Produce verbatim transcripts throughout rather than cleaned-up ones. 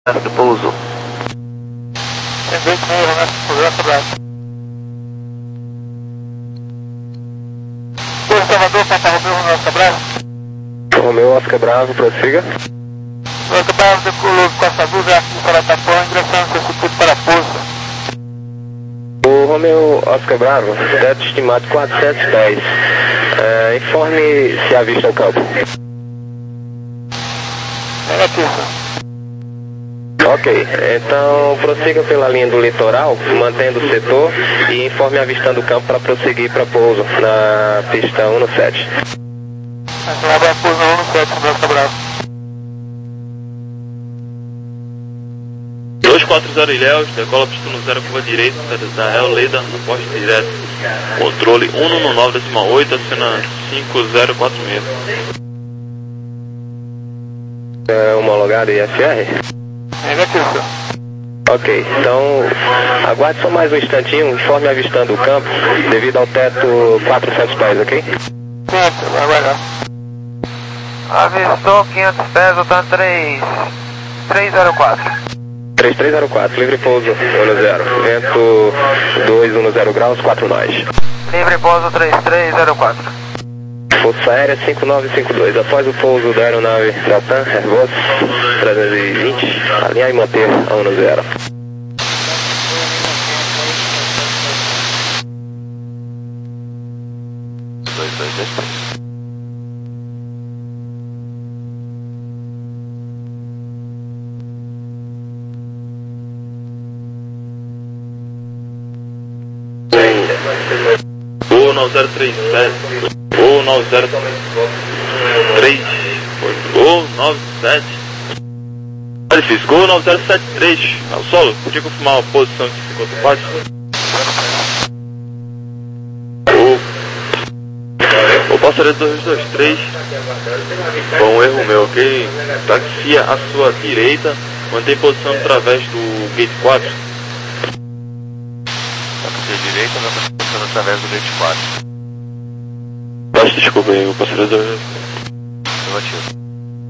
do pouso. Entendi que meio, né? Progresso abraço. Por Salvador, Papa Romeu, Romeu Oscar Bravo. Romeu Oscar Bravo, prossiga. Oscar Bravo, decolou Costa Azul, já aqui para Tapão, ingressando no seu circuito para Pouso. O Romeu Oscar Bravo, teto estimado quatrocentos pés. É, informe se avista o campo. Negativo. Ok, então prossiga pela linha do litoral, mantendo o setor e informe avistando o campo para prosseguir para pouso na pista um no sete. Aqui lá vai Pouso um no sete, Romeu Oscar Bravo. dois quatro zero Ilhéus, decola pista no zero, curva direita, da Real Leda, no poste direto. Controle um no nove décima oito, acena cinco zero quatro seis. É, homologado I F R? Negativo, senhor. Ok, então aguarde só mais um instantinho, informe avistando o campo devido ao teto quatrocentos pés, ok? Certo, vai aguardar. Avistou quinhentos pés, o TAN três três zero quatro. três três zero quatro, livre pouso um no zero, vento dois um no zero graus, quatro nós. Livre pouso três três zero quatro. Força Aérea cinco nove cinco dois, após o pouso da aeronave da TAM, Airbus trezentos e vinte, alinhar e manter a um no zero. dois dois dois três. Gol nove zero três sete. Gol nove zero três. Gol nove sete. Olha, fiz Gol nove zero sete três. Ao solo, podia confirmar a posição de cinquenta e quatro? O passageiro dois dois três. Foi um erro meu, ok? Taxia à sua direita. Mantém posição através do gate quatro. Taxia direita, vai passando através do gate quatro. Peço desculpa aí, o passageiro dois dois três. Negativo.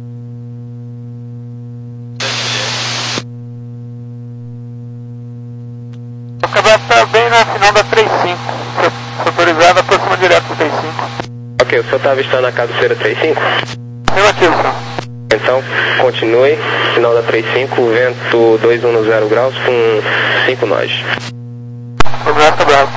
O cabelo está bem na final da trinta e cinco. Se autorizado, aproxima direto do trinta e cinco. Ok, o senhor está avistando a cabeceira trinta e cinco? Negativo, senhor. Então, continue, final da trinta e cinco, vento dois um no zero graus com cinco nós. Progresso abraço.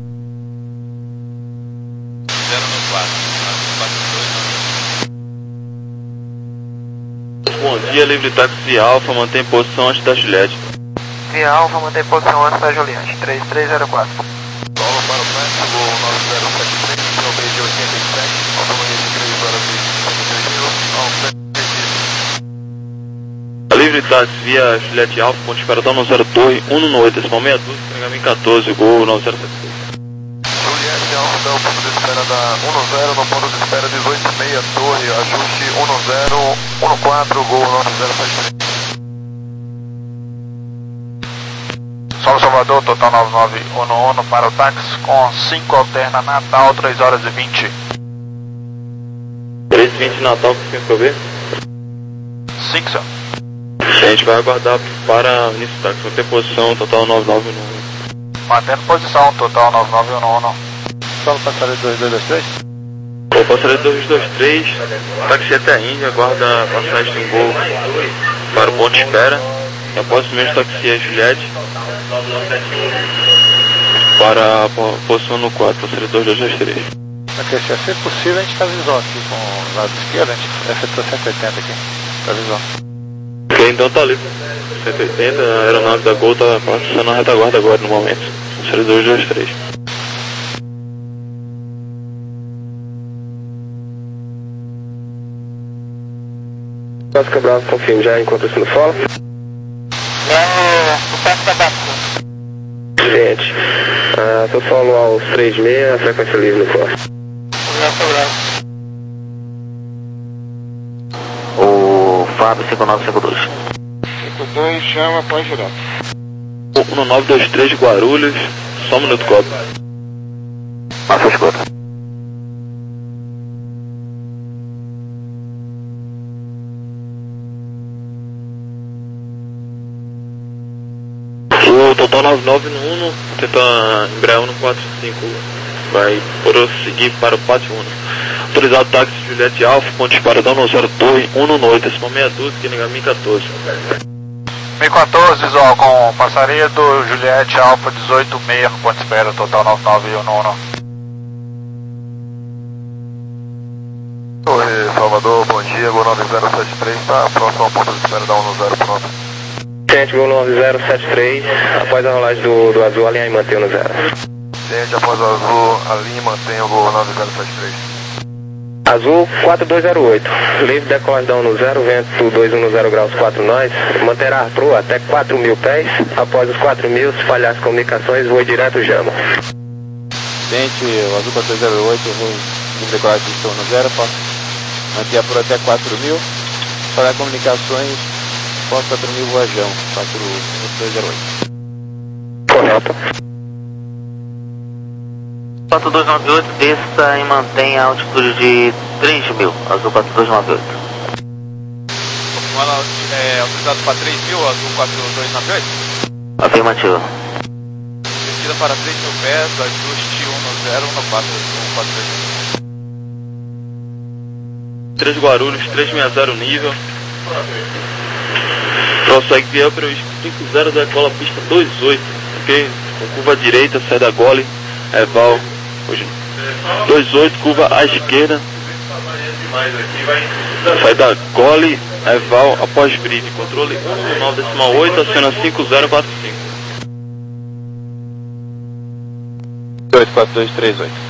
Bom dia, livre táxi Alfa, mantém posição antes da Juliette. Via Alfa, mantém posição antes da Juliette, três três zero quatro. Solo para o França, voo nove zero sete três, no meio de oitenta e sete, autonomia de três horas e cinquenta e três mil, A livre táxi via Juliette Alfa, ponto de espera no zero dois, um no oito, decimal seis dois, entregamento quatorze, gol nove zero sete três. Juliette Alfa, dá o ponto de espera da um no zero, no ponto de espera dezoito e meia, torre, ajuste um no zero, um no quatro, gol nove zero sete três. Solo Salvador, total nove nove um no um para o táxi, com cinco alterna Natal, três horas e vinte. três e vinte Natal, que tem que eu ver? cinco, senhor. A gente vai aguardar para o início do táxi, vai ter posição total nove nove um. Mantendo posição, total nove nove um no um. Solo passageiro dois dois dois três. O passageiro dois dois três, táxi até a Índia, aguarda a passagem de um voo para o ponto de espera. E após o mesmo táxi a Juliette para a po- posição no quatro, passageiro dois dois dois três. Ok, se assim possível, a gente está visual aqui com o lado esquerdo, a gente efetua cento e oitenta aqui. Está visual. Ok, então tá livre. cento e oitenta, a aeronave da Gol tá passando a retaguarda agora no momento. Passageiro dois dois três. Oscar Bravo, confirme já enquanto isso no solo. É o táxi da Bata. Gente, ah, tô solo aos três seis, frequência livre no corte. Progresso abraço. O Fábio cinco nove cinco dois. cinco dois, chama após direto. um nove dois três Guarulhos, só um minuto, copo. Passa a escuta. Gol total nove nove no Uno, tenta embrear Uno quatro cinco, vai prosseguir para o pátio Uno. Autorizado táxi Juliette Alfa, ponte de paradão no zero dois, Uno no oito, decimal meia dúzia, que liga mil e quatorze. mil e quatorze, visual com passaria do Juliette Alfa dezoito seis, ponto de espera, total nove nove e Uno Uno. Oi, Salvador, bom dia, Gol nove zero sete três, tá próximo ao ponto de espera da Uno zero, pronto. Gente, Gol nove zero sete três, após a rolagem do, do azul, alinhar e manter no zero. Gente, após o azul, alinhe e mantenha o Gol nove zero sete três. Azul quatro dois zero oito, livre decolagem da Uno zero, vento dois um zero graus quatro nós, manterá a proa até quatro mil pés, após os quatro mil, se falhar as comunicações, voe direto Jama. Gente, o azul quatro dois zero oito, eu vou livre decolagem de Uno zero, posso manter a proa até quatro mil, se falhar comunicações, posso quatro mil voa Jama, quatro dois zero oito. Correto. quatro dois nove oito, desça e mantenha a altitude de três mil, azul quatro dois nove oito. É, autorizado para três mil, azul quatro dois nove oito. Afirmativo. Descida para três mil pés, ajuste um zero um quatro um quatro três. três Guarulhos, três seis zero nível. Prossegue Piel para o cinco zero, decola pista dois oito, ok? Com curva direita, sai da gole, Eval, hoje dois oito, curva à esquerda, sai da gole, Eval, após grid, controle um nove decimal oito, aciona cinco zero quatro cinco. oito quatro dois três oito.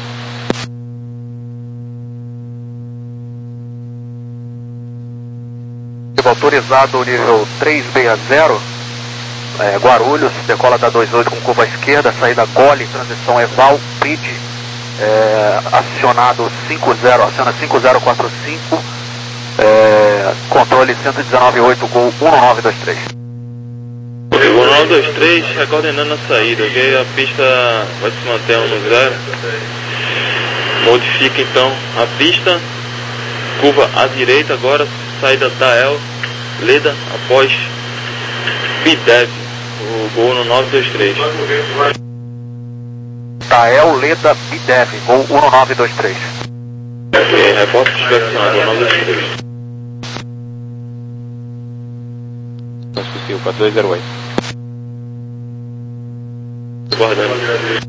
Autorizado nível trezentos e sessenta, é, Guarulhos, decola da dois oito com curva à esquerda, saída Gole, transição Eval, Bridge, é, acionado cinco zero, aciona cinco zero quatro cinco, é, controle cento e dezenove oito, Gol um nove dois três. Gol nove dois três, coordenando a saída, ok? A pista vai se manter no zero. Modifica então a pista, curva à direita agora, saída da El, Leda, após Bidev, o Gol no nove dois três. Tael, Leda, Bidev, Gol um nove dois três. Ok, repórter inspecionado, Gol nove dois três. Possível, quatro dois zero oito. Guardando.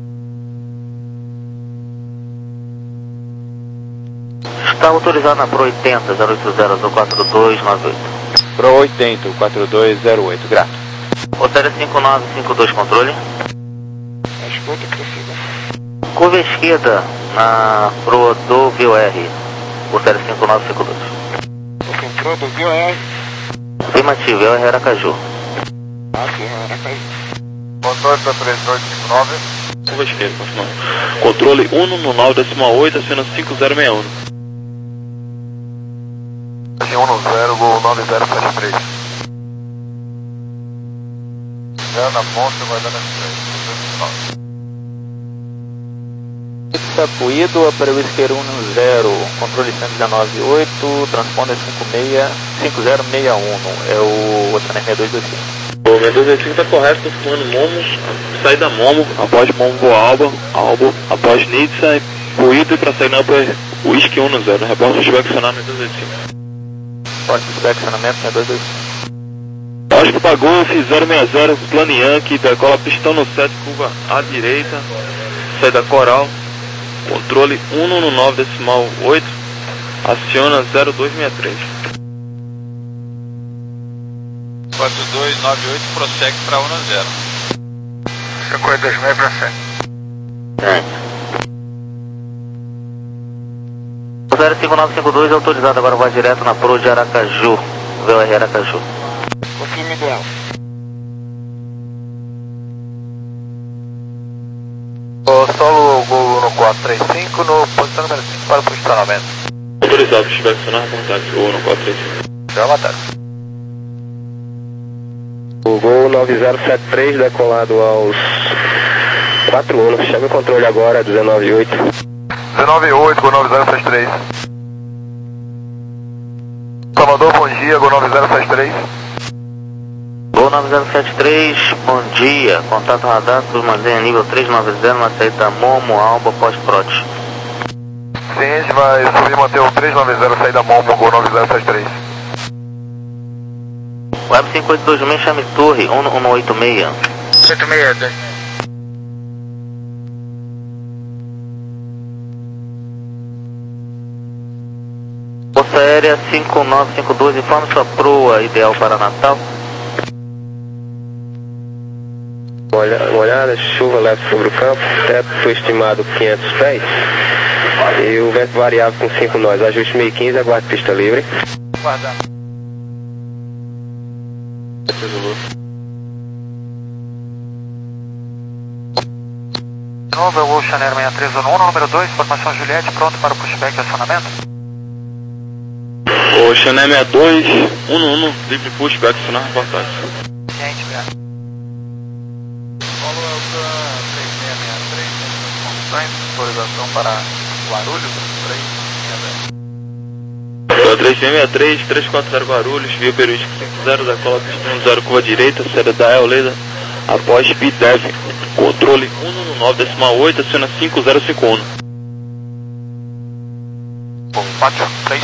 Está autorizado na Pro oitenta, zero oito zero, azul quatro dois nove oito. Pro oitenta, quatro dois zero oito, grato. Hotel cinco nove cinco dois, controle. Escuta, prossiga. Curva esquerda na Pro do V O R, Hotel cinco nove cinco dois. O controle do V O R. Afirmativo, V O R Aracaju. Aqui, Aracaju. Controle para três dois cinco nove. Curva esquerda, confirmando. Controle um no nove decimal oito, aciona cinco zero seis um. um zero, Gol nove zero sete três. Já na ponta, vai dando as três. Sapuído, aparelho isqueiro um zero, controle cento e dezenove oito, transponder cinco seis cinco zero seis um, é o Oceaner seis dois dois cinco. O seis dois dois cinco está correto, confirmando Momo, saída Momo, após Momo Voa Alba, Alba, após Nitsa, Puído para sair na Whisky um zero, repórter inspecionado seis dois dois cinco. Pode inspecionamento seis dois dois cinco. Oscar Pagou, zero seis zero, plano Yankee, decola pistão no sete, curva à direita, saída Coral, controle um no nove decimal oito, aciona zero dois seis três. quatro dois nove oito, prossegue para um zero. cinquenta e dois meio para cem. O zero cinco nove cinco dois é autorizado, agora vai direto na Pro de Aracaju, V O R Aracaju. Confirme do Alfa. O solo Gol no quatro três cinco, no posição número cinco para o posicionamento. Autorizado, inspecionar, reportagem, ou no quatro três cinco. Já mataram. O Gol nove zero sete três, decolado aos quatro um, chame o controle agora, dezenove oito. dezenove oito, Gol nove zero sete três. Salvador, bom dia, Gol nove zero sete três. Gol nove zero sete três, bom dia. Contato radar, Cruz Mandenha, nível três nove zero, na saída Momo, Alba, pós-prot. Sim, a gente vai subir e manter o três nove zero, saída Momo, Gol nove zero sete três. Web cinco oito dois seis, chame torre, um um oito seis. oito seis, dois. Força Aérea cinco nove cinco dois, informe sua proa ideal para Natal. Uma olhada, chuva leve sobre o campo, teto foi estimado quinhentos pés e o vento variável com cinco nós, ajuste meio quinze, aguarde pista livre. Guardar. De novo, é o Ocean Air seis três um um, número dois, formação Juliette, pronto para o pushback e acionamento. Ocean Air sessenta e dois, um um, livre pushback, acionar reportagem. Ciente, velho. Follow Elcan três seis seis três, condições, autorização para Guarulhos, três seis zero. três seis seis três, três quatro zero Guarulhos, via períodico cinco zero, decola pista zero, curva direita, série da El Leda, após P D E V, controle um um nove decimal oito, aciona cinco zero cinco um. Bom, pátio, três.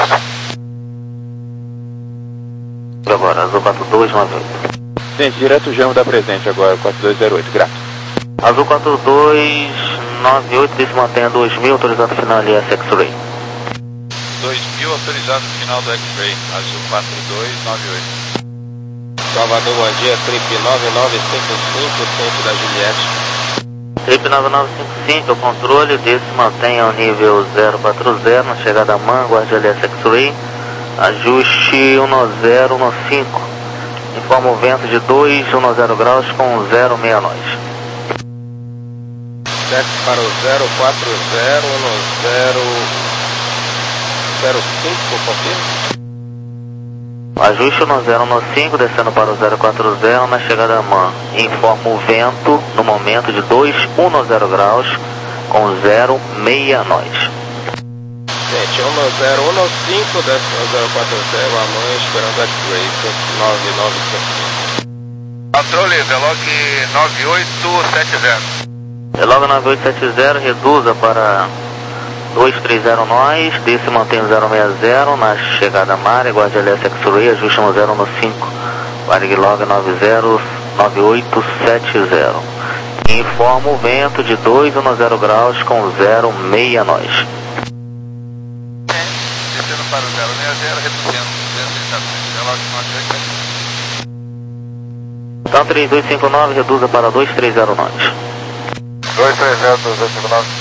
Agora, Azul quatro dois nove oito. Gente, direto Gemo da presente agora, quatro dois zero oito, grato. Azul quatro dois nove oito, se mantém a dois mil, autorizado final I S X-Ray. dois mil, autorizado final do X-Ray, Azul quatro dois nove oito. Salvador, bom dia, trip nove nove cinco cinco, centro da Juliette. Trip nove nove cinco cinco, o controle desse mantém ao nível zero quatro zero, na chegada a Man, guarde L S X-Ray, ajuste um zero um cinco, informa o vento de dois um zero graus com zero seis nós. Sete para o zero quatro zero um zero zero cinco, confirma? Ajuste no zero um cinco, descendo para o zero quatro zero, na chegada a Man. Informa o vento no momento de dois um zero graus com zero seis nós. Gente, um zero um cinco, desce no zero quatro zero, a Man esperando X-Ray, nove nove cinco. Controle, Velog nove oito sete zero. Velog nove oito sete zero, reduza para dois três zero nós, desse mantém o zero seis zero, na chegada a Mar, guarde L S X-Ray, ajuste no zero um cinco, Varglog nove zero nove oito sete zero. Informa o vento de dois um zero graus com zero seis nós. Descendo para o zero seis zero, reduzindo duzentos Velog nove oito sete zero. Então três dois cinco nove, reduza para dois três zero nós. dois três zero, dois dois cinco nove.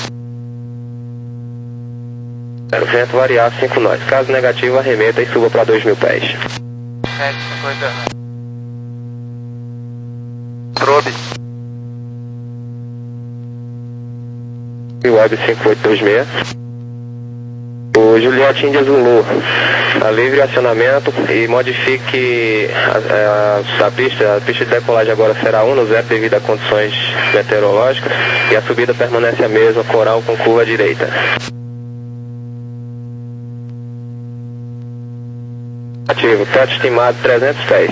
Vento variável cinco nós. Caso negativo, arremeta e suba para dois mil pés. sete cinquenta. Probe. E Web cinco oito dois seis. O Juliette Índia Zulu. A livre acionamento e modifique a, a, a pista. A pista de decolagem agora será um zero devido a condições meteorológicas. E a subida permanece a mesma, coral com curva direita. Ativo, teto estimado trezentos pés.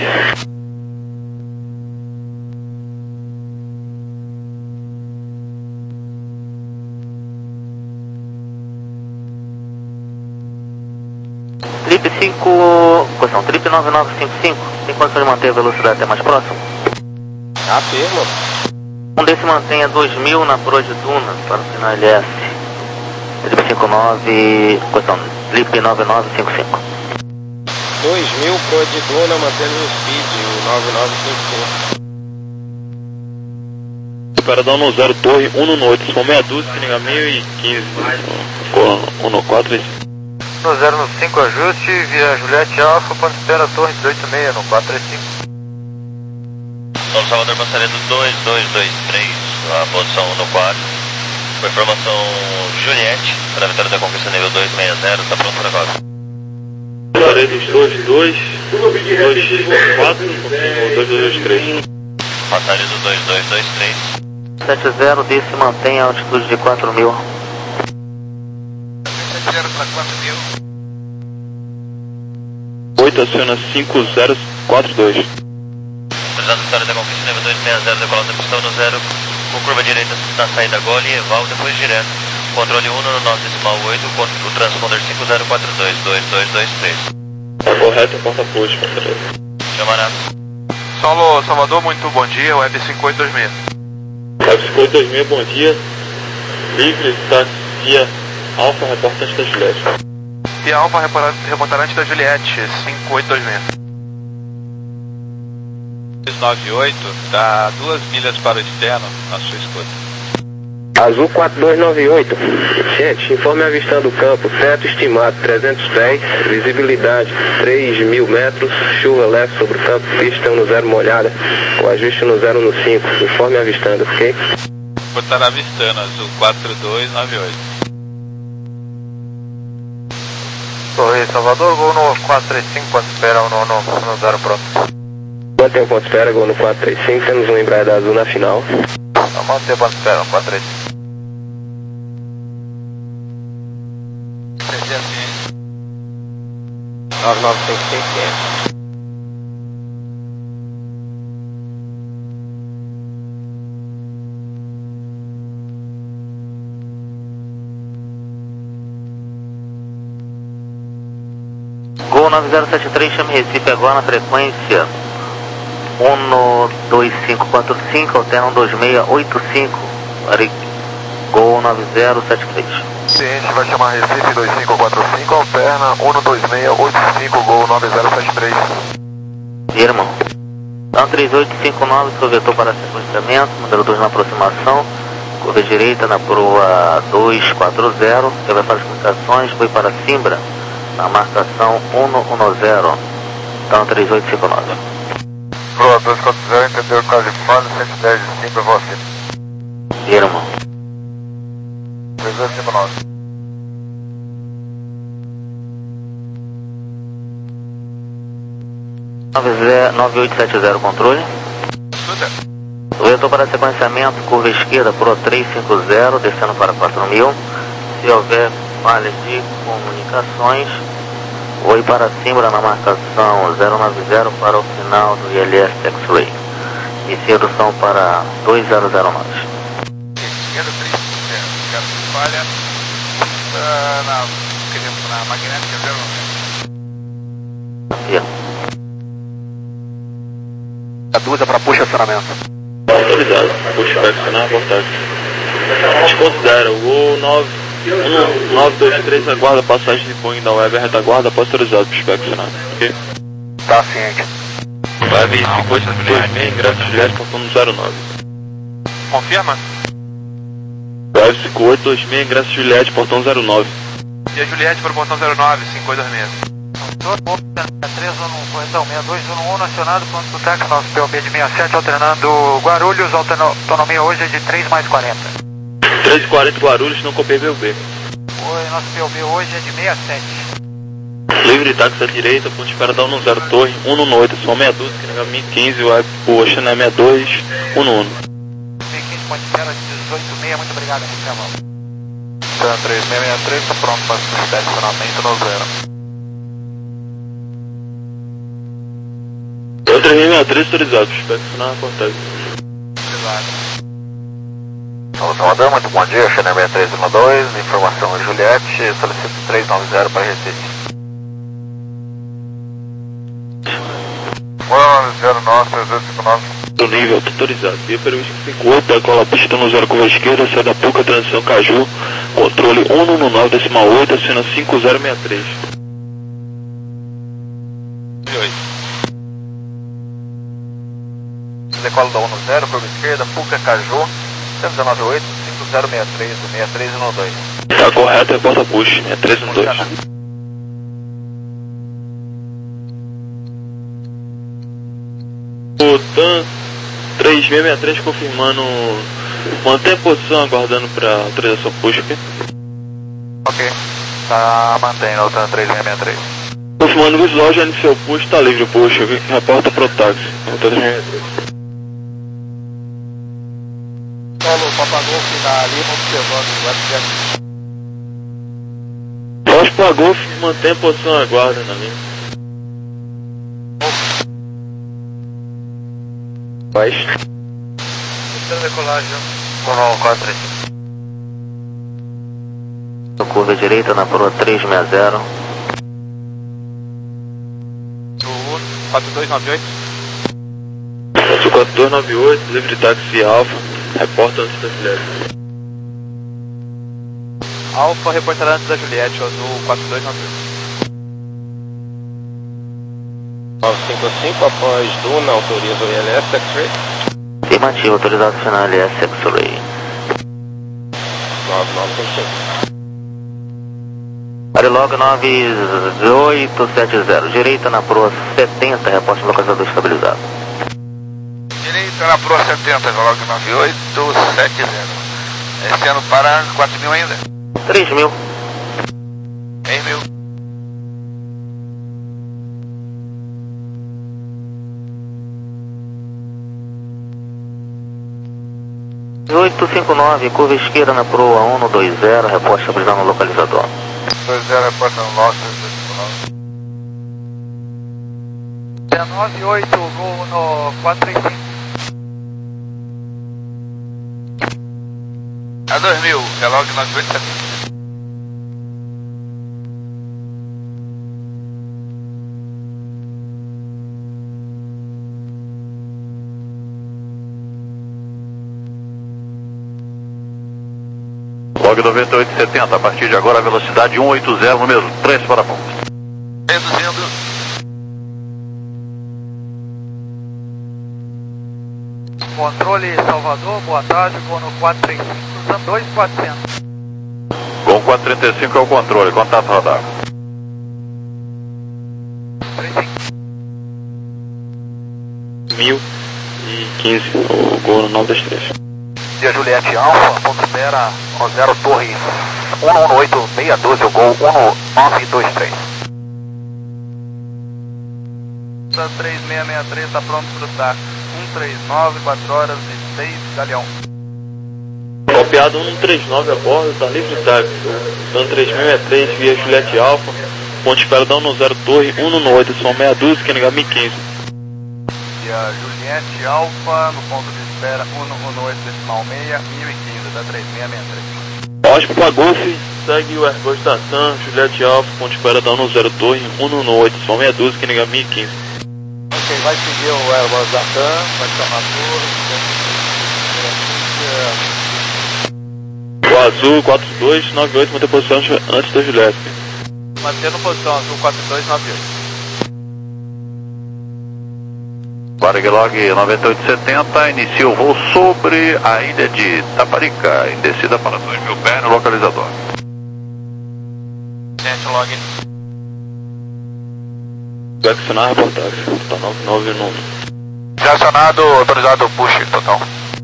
Trip cinco, questão, Trip nove nove cinco cinco, tem condição de manter a velocidade até mais próximo? Afirma. Um desse mantém a dois mil na proa de Duna, para o final L S. Trip cinco nove, questão, Trip nove nove cinco cinco. dois mil proa de Duna, mantendo o speed, o nove nove cinco cinco. Paradão no zero, torre um um oito, se for meia dúzia, se mil e quinze. um quatro e No zero cinco, ajuste, via Juliette Alfa, ponto espera, torre dezoito seis, no quatro três cinco. São Salvador, passaria do dois dois dois três, a posição um no quatro. Com informação Juliette, para a Vitória da Conquista nível dois seis zero, está pronto para agora. Passaria dos dois dois, dois quatro, dois dois dois três. Passaria do dois dois dois três. sete zero, desse mantém a altitude de quatro mil. sete zero para quatro mil. oito aciona cinco zero quatro dois. Autorizado Vitória da Conquista, nível dois seis zero, decolando da pistão no zero, com curva direita na saída Gole, Eval, depois direto. Controle um no nove decimal oito, o transponder cinco zero quatro dois dois dois dois três. Tá correto, porta push, passageiro. Camarada. Solo Salvador, muito bom dia, Web cinco oito dois seis. Web cinco oito dois seis, bom dia. Livre, táxi, via Alfa, reportante da Juliette. Via Alfa, reportante da Juliette, cinco oito dois seis. dois nove oito, dá duas milhas para o externo, na sua escuta. Azul quatro dois nove oito. Gente, informe avistando o campo, teto estimado trezentos pés, visibilidade três mil metros, chuva leve sobre o campo, pista no zero molhada, o ajuste no zero no cinco. Informe avistando, ok? Vou estar avistando, Azul quatro dois nove oito. Torre Salvador, gol no quatro três cinco, ponto espera, no, no, no zero pronto. Mantém o ponto espera, gol no quatro três cinco, temos um Embraer da Azul na final. Mantém o ponto espera, no quatro três cinco. nove nove seis seis quinhentos. Gol nove zero sete três, chame Recife agora na frequência um dois cinco quatro cinco, alterna um dois seis oito cinco. Gol nove zero sete três. Ciente, vai chamar Recife dois cinco quatro cinco, alterna um dois seis oito cinco, gol nove zero sete três. Irmão. Então três oito cinco nove, projetou para sequenciamento, número dois na aproximação, curva direita na proa dois quatro zero, que vai fazer as comunicações, foi para Simbra, na marcação um um zero, então três oito cinco nove. Proa dois quatro zero, entendeu, caso de falha, cento e dez de Simbra, você. Irmão. três oito cinco nove. nove oito sete zero, controle. Projetou para sequenciamento, curva esquerda, Pro três cinco zero, descendo para quatro mil. Se houver falhas de comunicações, oi para Simbra na marcação zero nove zero para o final do I L S X-Ray. Inicia a redução para dois zero zero nove. Esquerda três cinco zero, quero que falha uh, na, na magnética zero nove zero. Aqui. A duas é para puxa acionamento. Autorizado, puxa para acionar, abordagem. Desconsidera o gol nove um nove dois três, aguarda passagem de Boeing da web, retaguarda, após autorizado, puxa acionado. Ok? Tá ciente. Web cinco oito dois seis, ingresso Juliette, ponto zero nove. Confirma? Web cinco oito dois seis, ingresso Juliette, portão zero nove. E a Juliette para o portão zero nove, cinco oito dois seis. três um, correção seis dois um um, acionado, pronto pro táxi, nosso P O B de sessenta e sete, alternando Guarulhos, autonomia hoje é de três mais quarenta. três e quarenta Guarulhos, não copiei B U B. Oi, nosso P O B hoje é de sessenta e sete. Livre táxi à direita, ponto de espera da um zero Torre, um um oito, só meia dúzia, que nega mil e quinze, o Ocean é sessenta e dois, um um. mil e quinze, ponto de espera de dezoito seis, muito obrigado, amigo Cavalo. Então, três seis seis três, está pronto para estacionamento no zero. Eu três seis três autorizado, espero que na portagem. Alô, Salvador, muito bom dia, Chanel seis três um dois, informação Juliette, solicito três nove zero para Recife. nove zero nove, três oito cinco nove. Do nível autorizado, via permite que cinco oito, decola a pista no zero curva esquerda, sai da Puca, transição Caju, controle um um nove decimal oito, acena cinco zero seis três. Decola da um zero, curva esquerda, Puca, Caju, cento e dezenove oito, cinco zero seis três, sessenta e três um dois. Tá correto, é porta push, sessenta e três um dois. O TAM três seis seis três confirmando, mantém a posição aguardando para autorização push aqui. Ok, tá mantendo o TAM três seis seis três. Confirmando o visual, já iniciou o push, tá livre o push, reporta pro táxi, três seis seis três. Solo Papagolf da Lima observando o webcam. Foz para Golf, mantém a posição aguarda na linha. Nós. Decolagem um quatro três. Curva direita na proa três seis zero. quatro dois nove oito. Azul quatro dois nove oito, livre de táxi Alfa, reporta antes da Juliette. Alfa reportará antes da Juliette, Azul quatro dois nove oito. nove cinco cinco, após Duna, autoriza o I L S X-Ray. Afirmativo, autorizado final L S X-Ray. nove nove cinco cinco. Arilog nove oito sete zero, direita na proa setenta, reporte localizador estabilizado. Direita na proa setenta, Veloc nove oito sete zero. Esse ano para quatro mil ainda? três mil. três mil. oito cinco nove, curva esquerda na proa um dois zero, reporte estabilizado no localizador. dois zero, reporta no nosso. nove oito, gol no quatro três cinco. A dois mil, Veloc nove oito sete. Log noventa e oito setenta, a partir de agora a velocidade cento e oitenta, número três para ponto. Reduzindo. Controle Salvador, boa tarde, gol no quatro três cinco, usando dois quatrocentos. Com quatro trinta e cinco é o controle, contato radar. mil e quinze, o gol no nove dois três. Dia Juliette Alfa, ponto espera, um zero Torre, um um oito seis um dois, o gol um nove dois três. três seis seis três, está pronto para o táxi. um três nove, quatro horas e seis, Galeão. Copiado um três nove a bordo, está livre de táxi. Dando três mil e três via Juliette Alfa, ponte espera da um zero Torre, um um oito, são meia dúzia, que negar mil e quinze. E a Juliette Alfa, no ponto de espera um um oito decimal seis, mil e quinze, da três seis seis três. Osp para Golf, segue o Airbus da TAM, Juliette Alfa, ponte espera da um zero Torre, um um oito, são meia dúzia, que negar mil e quinze. Ok, vai seguir o Airbus da TAM, vai chamar a torre. O Azul quatro dois nove oito, manter posição antes da Juliette. Mantendo posição, Azul quatro dois nove oito. Varig noventa e oito setenta, inicia o voo sobre a ilha de Taparica, em descida para dois mil pés no localizador. Gente, log. Vai acionar a reportagem, tá nove nove no. Já acionado, autorizado push total.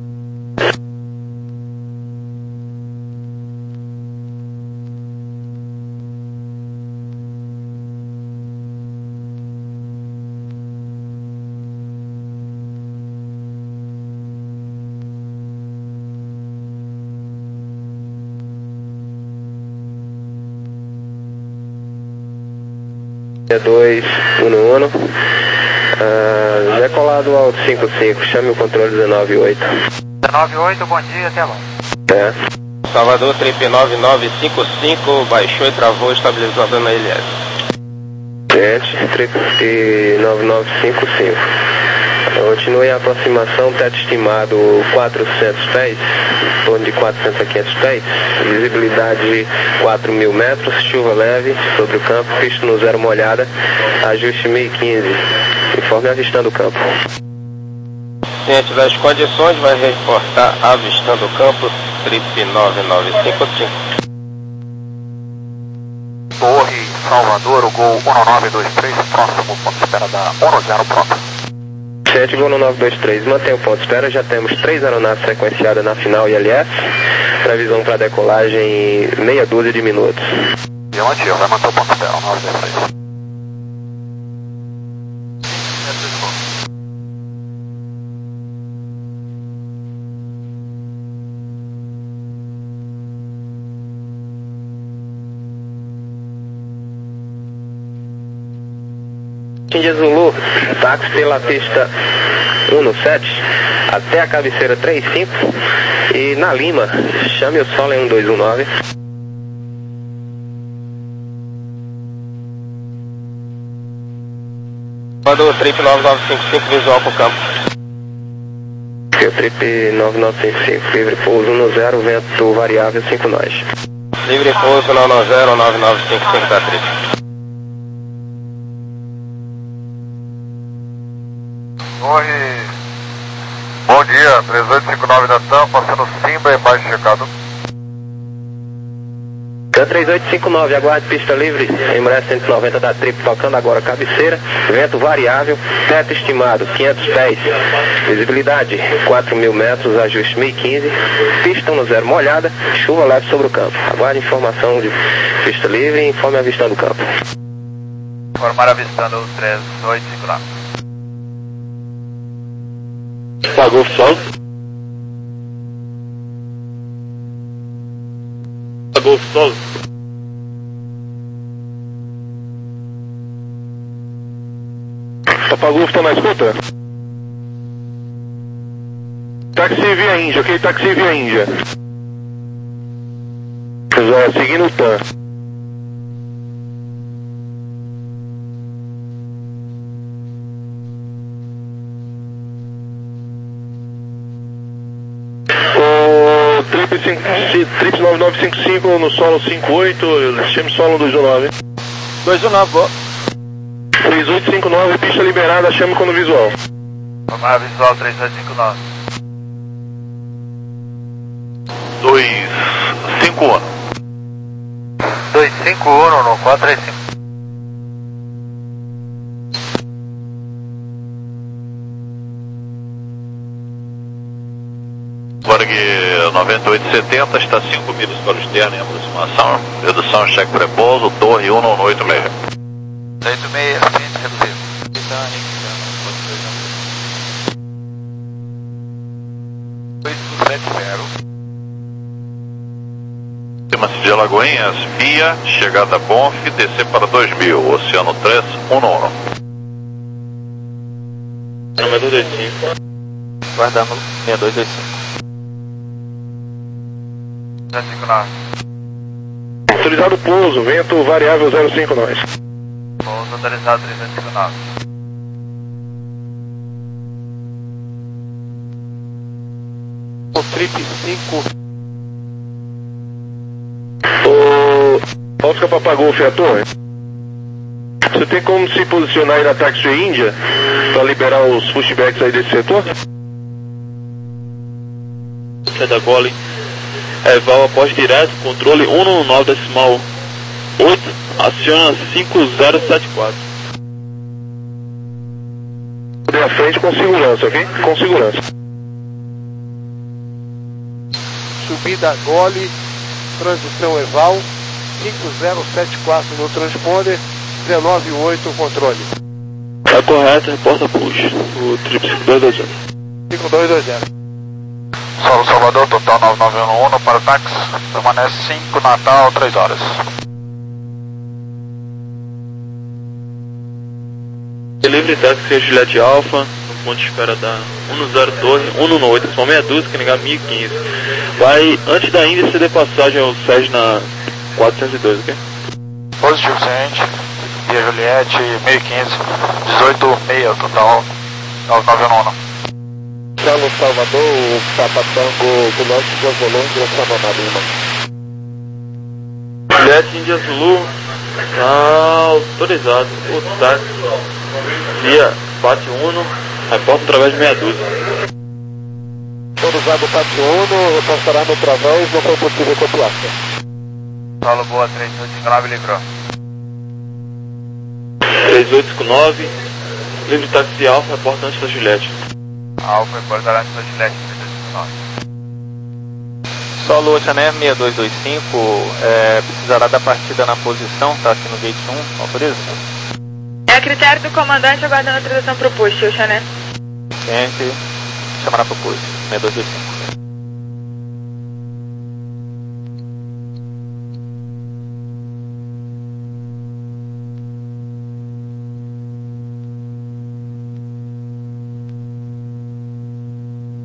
dois um um, uh, decolado alto cinco cinco, chame o controle dezenove oito. dezenove oito, bom dia, até lá. É. Salvador trip nove nove cinco cinco, baixou e travou, estabilizador na L S. Gente, trip nove nove cinco cinco. Continue a aproximação, teto estimado quatrocentos pés, em torno de quatrocentos a quinhentos pés, visibilidade quatro mil metros, chuva leve sobre o campo, visto no zero molhada, ajuste mil e quinze, informe avistando o campo. Ciente das condições, vai reportar avistando o campo, trip nove nove cinco cinco. Torre, Salvador, o gol um nove dois três, próximo ponto de espera da um zero pronto. sete, gol no nove dois três, mantém o ponto de espera, já temos três aeronaves sequenciadas na final I L S, previsão para decolagem meia dúzia de minutos. E onde vai manter o ponto de espera, um nove dois três. India Zulu, táxi pela pista um no sete, até a cabeceira trinta e cinco, e na Lima, chame o solo em um dois um nove. Manda o trip nove nove cinco cinco visual pro campo. O trip nove nove cinco cinco, livre pouso um no zero, vento variável cinco nós. Livre pouso nove nove zero, nove nove cinco cinco da trip. Torre, bom dia, três oito cinco nove da TAM, passando Simba, embaixo checado. TAM três oito cinco nove, aguarde pista livre, Embraer cento e noventa da trip, tocando agora cabeceira, vento variável, teto estimado quinhentos pés, visibilidade quatro mil metros, ajuste mil e quinze, pista um no zero molhada, chuva leve sobre o campo. Aguarde informação de pista livre e informe avistando o campo. Informar avistando o três oito cinco nove. Pagou o sol. Pagou o sol. Apagou, tá na escuta? Táxi via Índia, ok? Táxi via Índia. Seguindo o TAM. Trip nove nove cinco cinco no solo cinco oito, chame solo dois um nove. dois um nove, boa. três oito cinco nove, pista liberada, chame quando visual. Tomar visual três oito cinco nove. dois cinco um. dois cinco um no quatro três cinco. Borg noventa e oito setenta, está cinco milhas para o externo em aproximação, redução cheque pré-pouso, torre um nove oito seis. oito seis, ciente reduzido. oito sete zero. Cima-se de Alagoinhas, via, chegada Bonf, descer para dois mil, Oceano três um nove. Número dois dois cinco. Guardamos seis dois dois cinco. três cinco nove. Autorizado pouso, vento variável zero cinco nós. Pouso autorizado três oito cinco nove. O trip cinco. O Oscar Papagol Fiator. Você tem como se posicionar aí na Taxiway Índia para liberar os pushbacks aí desse setor? É da Gole. É, val após direto, controle um nove nove decimal oito, aciona cinco zero sete quatro. À frente com segurança, ok? Com segurança. Subida Gole, transição Eval, cinco zero sete quatro no transponder, dezenove oito controle. Tá correto, reporta push, o trip cinco dois dois zero. cinco dois dois zero. Solo Salvador, total nove nove um um para o táxi, permanece cinco Natal, três horas. Livre táxi Juliette Alpha, no ponto de espera da um no zero Torre, um no oito, só meia dúzia, que ligar mil e quinze. Vai, antes da Índice de passagem ao SES na quatrocentos e dois, ok? Positivo, ciente, via Juliette, mil e quinze, dezoito seis, total nove nove um um. Solo Salvador, o Papatango do Norte de Azulão, direção na Lima. Juliette Índia Zulu, tá autorizado, o táxi, via Pátio Uno, reporta através de meia dúzia. Autorizado Pátio Uno, passará no través, não foi possível copiar. Solo boa, três oito cinco nove livrou. três oito cinco nove, livre táxi Alfa, reporta antes da Juliette. Alfa, reportar antes da Juliette, três oito cinco nove. Solo Oceané seis dois dois cinco, é, precisará da partida na posição, tá aqui no gate um, autoriza? É a critério do comandante aguardando autorização pro push, Oceané. Gente, chamará pro push, seis dois dois cinco.